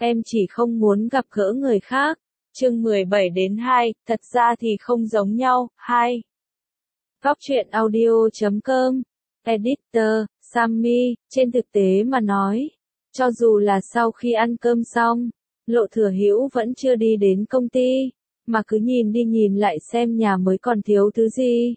em chỉ không muốn gặp gỡ người khác. Chương 17-2, thật ra thì không giống nhau. 2. Góc truyện audio.com. Editor, Sammy, trên thực tế mà nói, cho dù là sau khi ăn cơm xong, Lộ Thừa Hữu vẫn chưa đi đến công ty, mà cứ nhìn đi nhìn lại xem nhà mới còn thiếu thứ gì.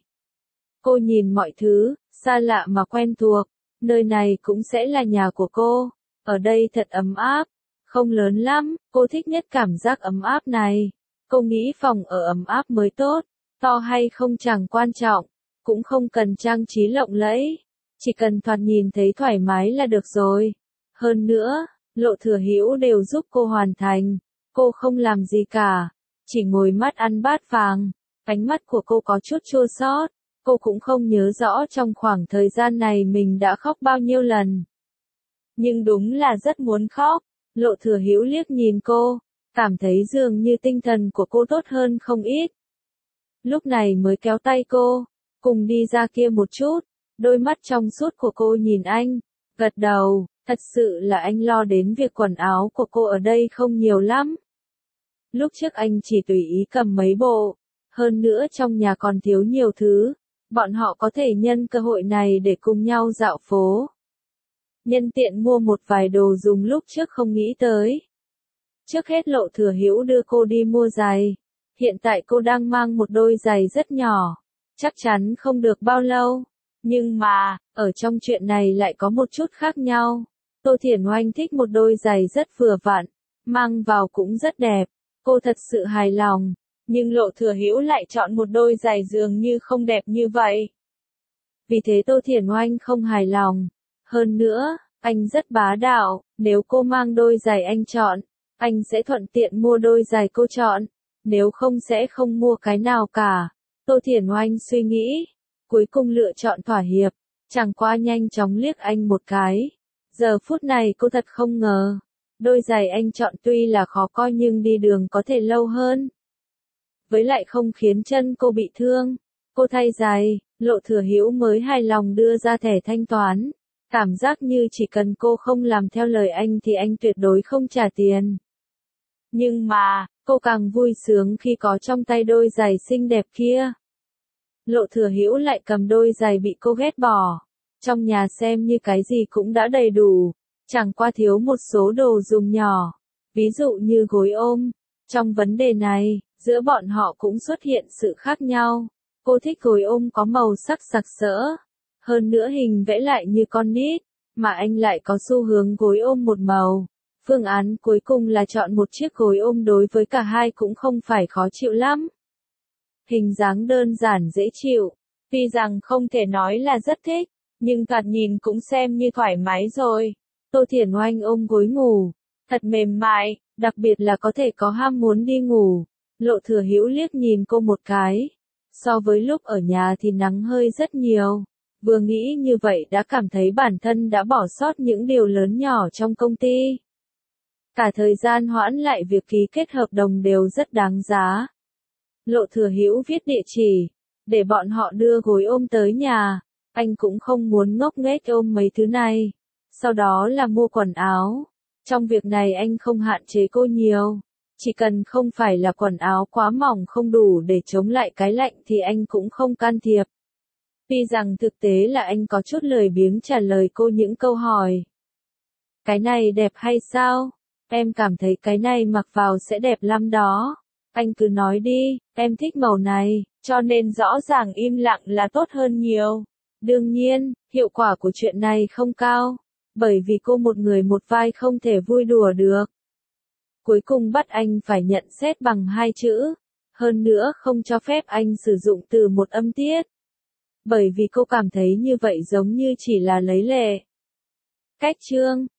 Cô nhìn mọi thứ, xa lạ mà quen thuộc, nơi này cũng sẽ là nhà của cô, ở đây thật ấm áp, không lớn lắm, cô thích nhất cảm giác ấm áp này. Cô nghĩ phòng ở ấm áp mới tốt, to hay không chẳng quan trọng, cũng không cần trang trí lộng lẫy, chỉ cần thoạt nhìn thấy thoải mái là được rồi. Hơn nữa, Lộ Thừa Hữu đều giúp cô hoàn thành, cô không làm gì cả, chỉ ngồi mắt ăn bát vàng. Ánh mắt của cô có chút chua xót, cô cũng không nhớ rõ trong khoảng thời gian này mình đã khóc bao nhiêu lần. Nhưng đúng là rất muốn khóc. Lộ Thừa Hữu liếc nhìn cô, cảm thấy dường như tinh thần của cô tốt hơn không ít. Lúc này mới kéo tay cô, cùng đi ra kia một chút. Đôi mắt trong suốt của cô nhìn anh, gật đầu, thật sự là anh lo đến việc quần áo của cô ở đây không nhiều lắm. Lúc trước anh chỉ tùy ý cầm mấy bộ, hơn nữa trong nhà còn thiếu nhiều thứ, bọn họ có thể nhân cơ hội này để cùng nhau dạo phố. Nhân tiện mua một vài đồ dùng lúc trước không nghĩ tới. Trước hết Lộ Thừa Hữu đưa cô đi mua giày. Hiện tại cô đang mang một đôi giày rất nhỏ, chắc chắn không được bao lâu. Nhưng mà, ở trong chuyện này lại có một chút khác nhau. Tô Thiển Oanh thích một đôi giày rất vừa vặn, mang vào cũng rất đẹp. Cô thật sự hài lòng, nhưng Lộ Thừa Hữu lại chọn một đôi giày dường như không đẹp như vậy. Vì thế Tô Thiển Oanh không hài lòng. Hơn nữa, anh rất bá đạo, nếu cô mang đôi giày anh chọn, anh sẽ thuận tiện mua đôi giày cô chọn, nếu không sẽ không mua cái nào cả. Tô Thiển Oanh suy nghĩ, cuối cùng lựa chọn thỏa hiệp, chẳng qua nhanh chóng liếc anh một cái. Giờ phút này cô thật không ngờ, đôi giày anh chọn tuy là khó coi nhưng đi đường có thể lâu hơn. Với lại không khiến chân cô bị thương, cô thay giày, Lộ Thừa Hữu mới hài lòng đưa ra thẻ thanh toán. Cảm giác như chỉ cần cô không làm theo lời anh thì anh tuyệt đối không trả tiền. Nhưng mà, cô càng vui sướng khi có trong tay đôi giày xinh đẹp kia. Lộ Thừa Hữu lại cầm đôi giày bị cô ghét bỏ. Trong nhà xem như cái gì cũng đã đầy đủ, chẳng qua thiếu một số đồ dùng nhỏ, ví dụ như gối ôm. Trong vấn đề này, giữa bọn họ cũng xuất hiện sự khác nhau. Cô thích gối ôm có màu sắc sặc sỡ, hơn nữa hình vẽ lại như con nít, mà anh lại có xu hướng gối ôm một màu. Phương án cuối cùng là chọn một chiếc gối ôm đối với cả hai cũng không phải khó chịu lắm. Hình dáng đơn giản dễ chịu, tuy rằng không thể nói là rất thích, nhưng thoạt nhìn cũng xem như thoải mái rồi. Tô Thiển Oanh ôm gối ngủ, thật mềm mại, đặc biệt là có thể có ham muốn đi ngủ. Lộ Thừa Hữu liếc nhìn cô một cái, so với lúc ở nhà thì nắng hơi rất nhiều. Vừa nghĩ như vậy đã cảm thấy bản thân đã bỏ sót những điều lớn nhỏ trong công ty. Cả thời gian hoãn lại việc ký kết hợp đồng đều rất đáng giá. Lộ Thừa Hữu viết địa chỉ, để bọn họ đưa gối ôm tới nhà. Anh cũng không muốn ngốc nghếch ôm mấy thứ này. Sau đó là mua quần áo. Trong việc này anh không hạn chế cô nhiều. Chỉ cần không phải là quần áo quá mỏng không đủ để chống lại cái lạnh thì anh cũng không can thiệp. Tuy rằng thực tế là anh có chút lười biếng trả lời cô những câu hỏi. Cái này đẹp hay sao? Em cảm thấy cái này mặc vào sẽ đẹp lắm đó. Anh cứ nói đi, em thích màu này, cho nên rõ ràng im lặng là tốt hơn nhiều. Đương nhiên, hiệu quả của chuyện này không cao, bởi vì cô một người một vai không thể vui đùa được. Cuối cùng bắt anh phải nhận xét bằng 2 chữ, hơn nữa không cho phép anh sử dụng từ một âm tiết. Bởi vì cô cảm thấy như vậy giống như chỉ là lấy lệ. Cách chương